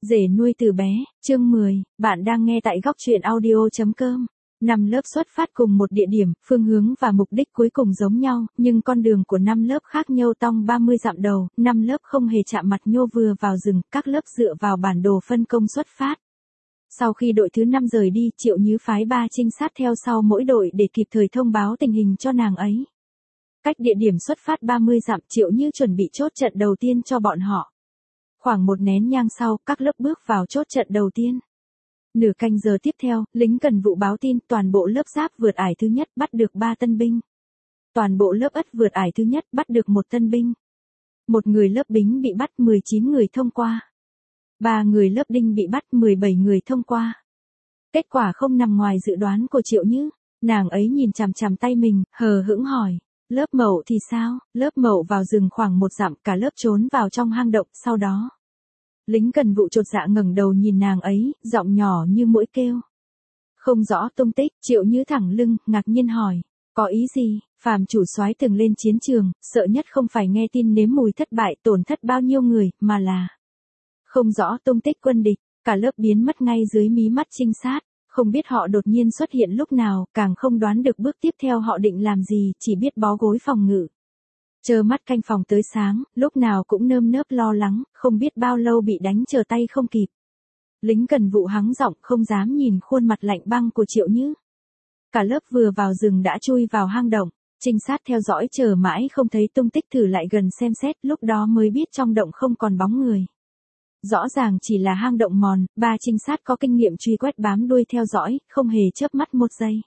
Rể nuôi từ bé, chương 10, bạn đang nghe tại góc truyện audio.com. 5 lớp xuất phát cùng một địa điểm, phương hướng và mục đích cuối cùng giống nhau, nhưng con đường của 5 lớp khác nhau tong 30 dặm đầu, 5 lớp không hề chạm mặt nhô vừa vào rừng, các lớp dựa vào bản đồ phân công xuất phát. Sau khi đội thứ 5 rời đi, Triệu Nhứ phái 3 trinh sát theo sau mỗi đội để kịp thời thông báo tình hình cho nàng ấy. Cách địa điểm xuất phát 30 dặm, Triệu Nhứ chuẩn bị chốt trận đầu tiên cho bọn họ. Khoảng một nén nhang sau, các lớp bước vào chốt trận đầu tiên. Nửa canh giờ tiếp theo, lính cần vụ báo tin toàn bộ lớp giáp vượt ải thứ nhất bắt được 3 tân binh. Toàn bộ lớp ất vượt ải thứ nhất bắt được 1 tân binh. Một người lớp bính bị bắt, 19 người thông qua. 3 người lớp đinh bị bắt, 17 người thông qua. Kết quả không nằm ngoài dự đoán của Triệu Nhứ. Nàng ấy nhìn chằm chằm tay mình, hờ hững hỏi. Lớp Mậu thì sao? Lớp Mậu vào rừng khoảng 1 dặm, cả lớp trốn vào trong hang động, sau đó. Lính cần vụ chột dạ ngẩng đầu nhìn nàng ấy, giọng nhỏ như muỗi kêu. Không rõ tung tích, Triệu Nhứ thẳng lưng, ngạc nhiên hỏi. Có ý gì? Phàm chủ soái từng lên chiến trường, sợ nhất không phải nghe tin nếm mùi thất bại tổn thất bao nhiêu người, mà là không rõ tung tích quân địch, cả lớp biến mất ngay dưới mí mắt trinh sát. Không biết họ đột nhiên xuất hiện lúc nào, càng không đoán được bước tiếp theo họ định làm gì, chỉ biết bó gối phòng ngự. Chờ mắt canh phòng tới sáng, lúc nào cũng nơm nớp lo lắng, không biết bao lâu bị đánh chờ tay không kịp. Lính cần vụ hắng giọng không dám nhìn khuôn mặt lạnh băng của Triệu Nhứ. Cả lớp vừa vào rừng đã chui vào hang động, trinh sát theo dõi chờ mãi không thấy tung tích thử lại gần xem xét, lúc đó mới biết trong động không còn bóng người. Rõ ràng chỉ là hang động mòn, 3 trinh sát có kinh nghiệm truy quét bám đuôi theo dõi, không hề chớp mắt một giây.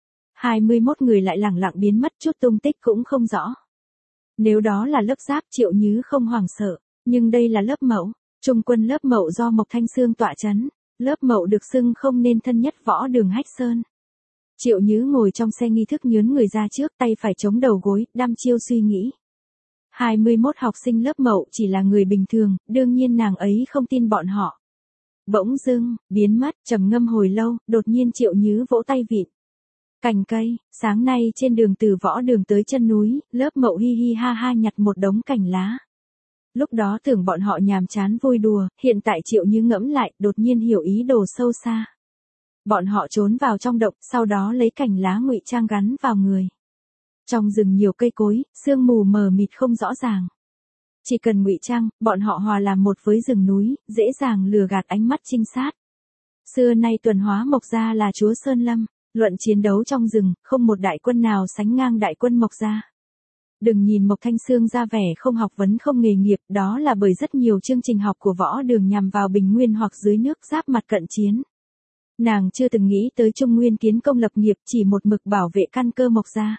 21 người lại lẳng lặng biến mất, chút tung tích cũng không rõ. Nếu đó là lớp giáp, Triệu Nhứ không hoảng sợ, nhưng đây là lớp Mậu, trung quân lớp Mậu do Mộc Thanh Xương tọa chấn, lớp Mậu được xưng không nên thân nhất võ đường Hách Sơn. Triệu Nhứ ngồi trong xe nghi thức nhướn người ra trước, tay phải chống đầu gối, đăm chiêu suy nghĩ. 21 học sinh lớp Mậu chỉ là người bình thường, đương nhiên nàng ấy không tin bọn họ. Bỗng dưng, biến mất, trầm ngâm hồi lâu, đột nhiên Triệu Nhứ vỗ tay vịn. Cành cây, sáng nay trên đường từ võ đường tới chân núi, lớp Mậu hi hi ha ha nhặt một đống cành lá. Lúc đó tưởng bọn họ nhàm chán vui đùa, hiện tại Triệu Nhứ ngẫm lại, đột nhiên hiểu ý đồ sâu xa. Bọn họ trốn vào trong động, sau đó lấy cành lá ngụy trang gắn vào người. Trong rừng nhiều cây cối, sương mù mờ mịt không rõ ràng. Chỉ cần ngụy trang, bọn họ hòa làm một với rừng núi, dễ dàng lừa gạt ánh mắt trinh sát. Xưa nay tuần hóa Mộc Gia là chúa Sơn Lâm, luận chiến đấu trong rừng, không một đại quân nào sánh ngang đại quân Mộc Gia. Đừng nhìn Mộc Thanh Xương ra vẻ không học vấn không nghề nghiệp, đó là bởi rất nhiều chương trình học của võ đường nhằm vào bình nguyên hoặc dưới nước giáp mặt cận chiến. Nàng chưa từng nghĩ tới Trung Nguyên kiến công lập nghiệp, chỉ một mực bảo vệ căn cơ Mộc Gia.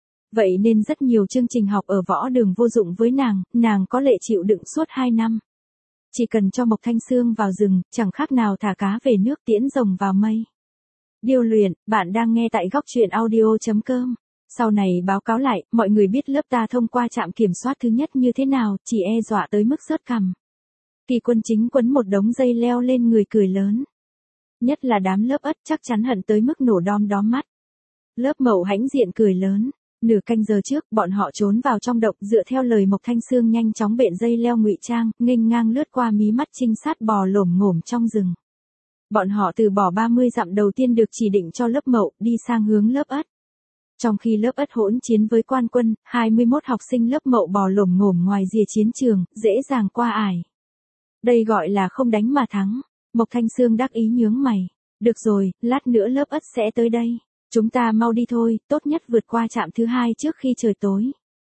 Vậy nên rất nhiều chương trình học ở võ đường vô dụng với nàng có lệ chịu đựng suốt 2 năm. Chỉ cần cho Mộc Thanh Xương vào rừng, chẳng khác nào thả cá về nước tiễn rồng vào mây. Điêu luyện, bạn đang nghe tại góc truyện audio.com. Sau này báo cáo lại, mọi người biết lớp ta thông qua trạm kiểm soát thứ nhất như thế nào, chỉ e dọa tới mức sớt cằm. Kỳ quân chính quấn một đống dây leo lên người cười lớn. Nhất là đám lớp ất chắc chắn hận tới mức nổ đom đóm mắt. Lớp Mậu hãnh diện cười lớn. Nửa canh giờ trước, bọn họ trốn vào trong động, dựa theo lời Mộc Thanh Xương nhanh chóng bện dây leo ngụy trang, nghênh ngang lướt qua mí mắt trinh sát bò lổm ngổm trong rừng. Bọn họ từ bỏ 30 dặm đầu tiên được chỉ định cho lớp Mậu, đi sang hướng lớp ất. Trong khi lớp ất hỗn chiến với quan quân, 21 học sinh lớp Mậu bò lổm ngổm ngoài rìa chiến trường, dễ dàng qua ải. Đây gọi là không đánh mà thắng. Mộc Thanh Xương đắc ý nhướng mày. Được rồi, lát nữa lớp ất sẽ tới đây. Chúng ta mau đi thôi, tốt nhất vượt qua trạm thứ 2 trước khi trời tối.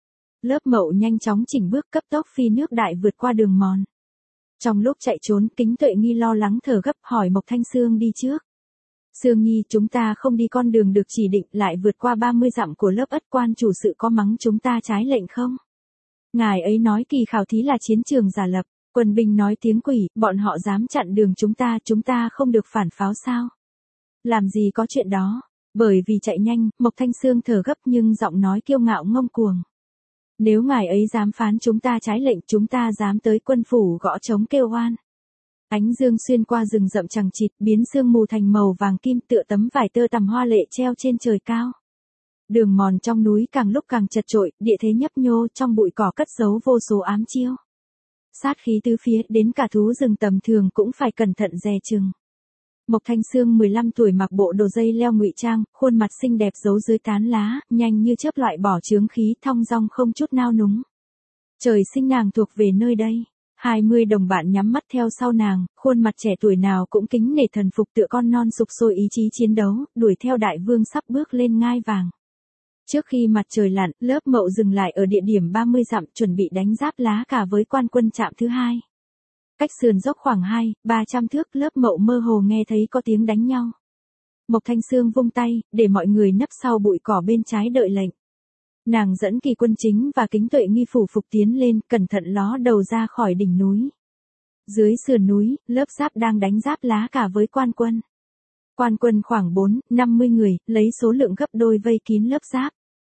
Lớp Mậu nhanh chóng chỉnh bước cấp tốc phi nước đại vượt qua đường mòn. Trong lúc chạy trốn, Kính Tuệ Nghi lo lắng thở gấp hỏi Mộc Thanh Xương đi trước. Xương Nhi, chúng ta không đi con đường được chỉ định, lại vượt qua 30 dặm của lớp ất, quan chủ sự có mắng chúng ta trái lệnh không? Ngài ấy nói kỳ khảo thí là chiến trường giả lập, quân binh nói tiếng quỷ, bọn họ dám chặn đường chúng ta không được phản pháo sao? Làm gì có chuyện đó? Bởi vì chạy nhanh, Mộc Thanh Xương thở gấp nhưng giọng nói kiêu ngạo ngông cuồng. Nếu ngài ấy dám phán chúng ta trái lệnh, chúng ta dám tới quân phủ gõ trống kêu oan. Ánh dương xuyên qua rừng rậm chằng chịt, biến sương mù thành màu vàng kim, tựa tấm vải tơ tằm hoa lệ treo trên trời cao. Đường mòn trong núi càng lúc càng chật chội, địa thế nhấp nhô, trong bụi cỏ cất giấu vô số ám chiêu. sát khí tứ phía, đến cả thú rừng tầm thường cũng phải cẩn thận dè chừng. Mộc Thanh Sương 15 tuổi mặc bộ đồ dây leo ngụy trang, khuôn mặt xinh đẹp giấu dưới tán lá, nhanh như chớp loại bỏ chướng khí, thong dong không chút nao núng. Trời sinh nàng thuộc về nơi đây. 20 đồng bạn nhắm mắt theo sau nàng, khuôn mặt trẻ tuổi nào cũng kính nể thần phục tựa con non sục sôi ý chí chiến đấu, đuổi theo đại vương sắp bước lên ngai vàng. Trước khi mặt trời lặn, lớp Mậu dừng lại ở địa điểm 30 dặm chuẩn bị đánh giáp lá cả với quan quân trạm thứ hai. Cách sườn dốc khoảng 200-300 thước, lớp Mậu mơ hồ nghe thấy có tiếng đánh nhau. Mộc Thanh Sương vung tay, để mọi người nấp sau bụi cỏ bên trái đợi lệnh. Nàng dẫn Kỳ Quân Chính và Kính Tuệ Nghi phủ phục tiến lên, cẩn thận ló đầu ra khỏi đỉnh núi. Dưới sườn núi, lớp giáp đang đánh giáp lá cả với quan quân. Quan quân khoảng 4-50 người, lấy số lượng gấp đôi vây kín lớp giáp.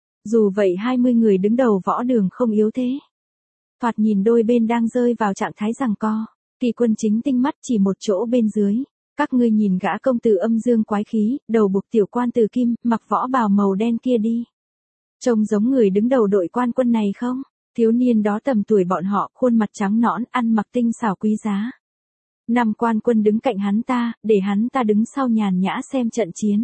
Dù vậy 20 người đứng đầu võ đường không yếu thế. Thoạt nhìn đôi bên đang rơi vào trạng thái giằng co. Kỳ Quân Chính tinh mắt chỉ một chỗ bên dưới. Các ngươi nhìn gã công tử âm dương quái khí, đầu buộc tiểu quan tử kim, mặc võ bào màu đen kia đi. Trông giống người đứng đầu đội quan quân này không? Thiếu niên đó tầm tuổi bọn họ, khuôn mặt trắng nõn, ăn mặc tinh xảo quý giá. 5 quan quân đứng cạnh hắn ta, để hắn ta đứng sau nhàn nhã xem trận chiến.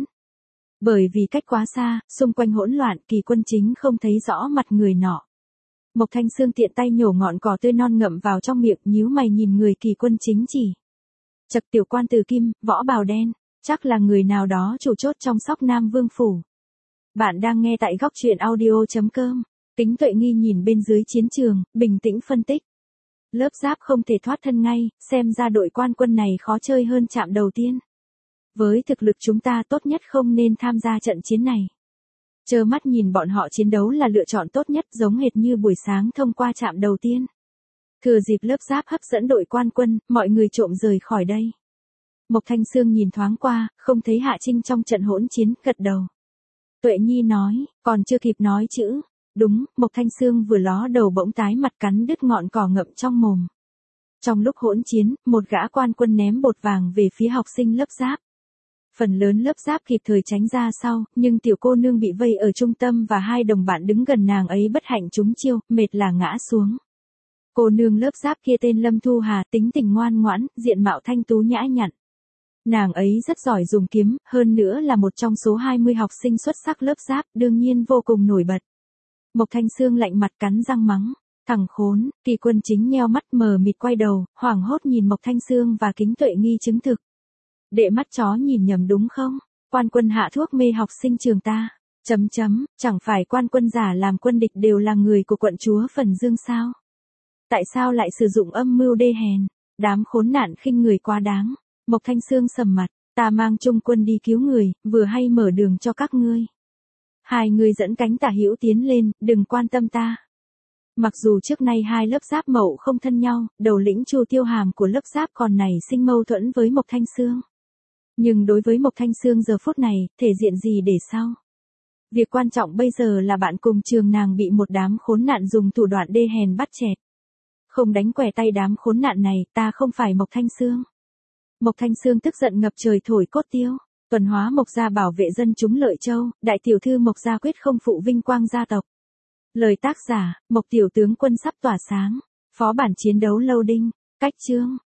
Bởi vì cách quá xa, xung quanh hỗn loạn, Kỳ Quân Chính không thấy rõ mặt người nọ. Mộc Thanh Sương tiện tay nhổ ngọn cỏ tươi non ngậm vào trong miệng, nhíu mày nhìn người Kỳ Quân Chính chỉ. Chậc tiểu quan tử kim, võ bào đen, chắc là người nào đó chủ chốt trong Sóc Nam Vương phủ. Bạn đang nghe tại góc truyện audio.com. Kính Tuệ Nghi nhìn bên dưới chiến trường, bình tĩnh phân tích. Lớp giáp không thể thoát thân ngay, xem ra đội quan quân này khó chơi hơn trạm đầu tiên. Với thực lực chúng ta tốt nhất không nên tham gia trận chiến này. Trơ mắt nhìn bọn họ chiến đấu là lựa chọn tốt nhất, giống hệt như buổi sáng thông qua trạm đầu tiên. Thừa dịp lớp giáp hấp dẫn đội quan quân, mọi người trộm rời khỏi đây. Mộc Thanh Sương nhìn thoáng qua, không thấy Hạ Trinh trong trận hỗn chiến, gật đầu. Tuệ Nhi nói, còn chưa kịp nói chữ. Đúng, Mộc Thanh Sương vừa ló đầu bỗng tái mặt, cắn đứt ngọn cỏ ngậm trong mồm. Trong lúc hỗn chiến, một gã quan quân ném bột vàng về phía học sinh lớp giáp. Phần lớn lớp giáp kịp thời tránh ra sau, nhưng tiểu cô nương bị vây ở trung tâm và 2 đồng bạn đứng gần nàng ấy bất hạnh trúng chiêu, mệt là ngã xuống. Cô nương lớp giáp kia tên Lâm Thu Hà, tính tình ngoan ngoãn, diện mạo thanh tú nhã nhặn. Nàng ấy rất giỏi dùng kiếm, hơn nữa là một trong số 20 học sinh xuất sắc lớp giáp, đương nhiên vô cùng nổi bật. Mộc Thanh Sương lạnh mặt cắn răng mắng, thằng khốn. Kỳ Quân Chính nheo mắt mờ mịt quay đầu, hoảng hốt nhìn Mộc Thanh Sương và Kính Tuệ Nghi chứng thực. Đệ mắt chó nhìn nhầm đúng không? Quan quân hạ thuốc mê học sinh trường ta. Chẳng phải quan quân giả làm quân địch đều là người của quận chúa Phần Dương sao? Tại sao lại sử dụng âm mưu đê hèn? Đám khốn nạn khinh người quá đáng. Mộc Thanh Sương sầm mặt, ta mang trung quân đi cứu người, vừa hay mở đường cho các ngươi. 2 người dẫn cánh tả hữu tiến lên, đừng quan tâm ta. Mặc dù trước nay 2 lớp giáp Mậu không thân nhau, đầu lĩnh Chu Tiêu Hàm của lớp giáp còn nảy sinh mâu thuẫn với Mộc Thanh Sương. Nhưng đối với Mộc Thanh Sương giờ phút này, thể diện gì để sau? Việc quan trọng bây giờ là bạn cùng trường nàng bị một đám khốn nạn dùng thủ đoạn đê hèn bắt chẹt. Không đánh quẻ tay đám khốn nạn này, ta không phải Mộc Thanh Sương. Mộc Thanh Sương tức giận ngập trời thổi cốt tiêu. Tuần hóa Mộc gia bảo vệ dân chúng Lợi Châu, đại tiểu thư Mộc gia quyết không phụ vinh quang gia tộc. Lời tác giả, Mộc tiểu tướng quân sắp tỏa sáng. Phó bản chiến đấu loading. Cách chương.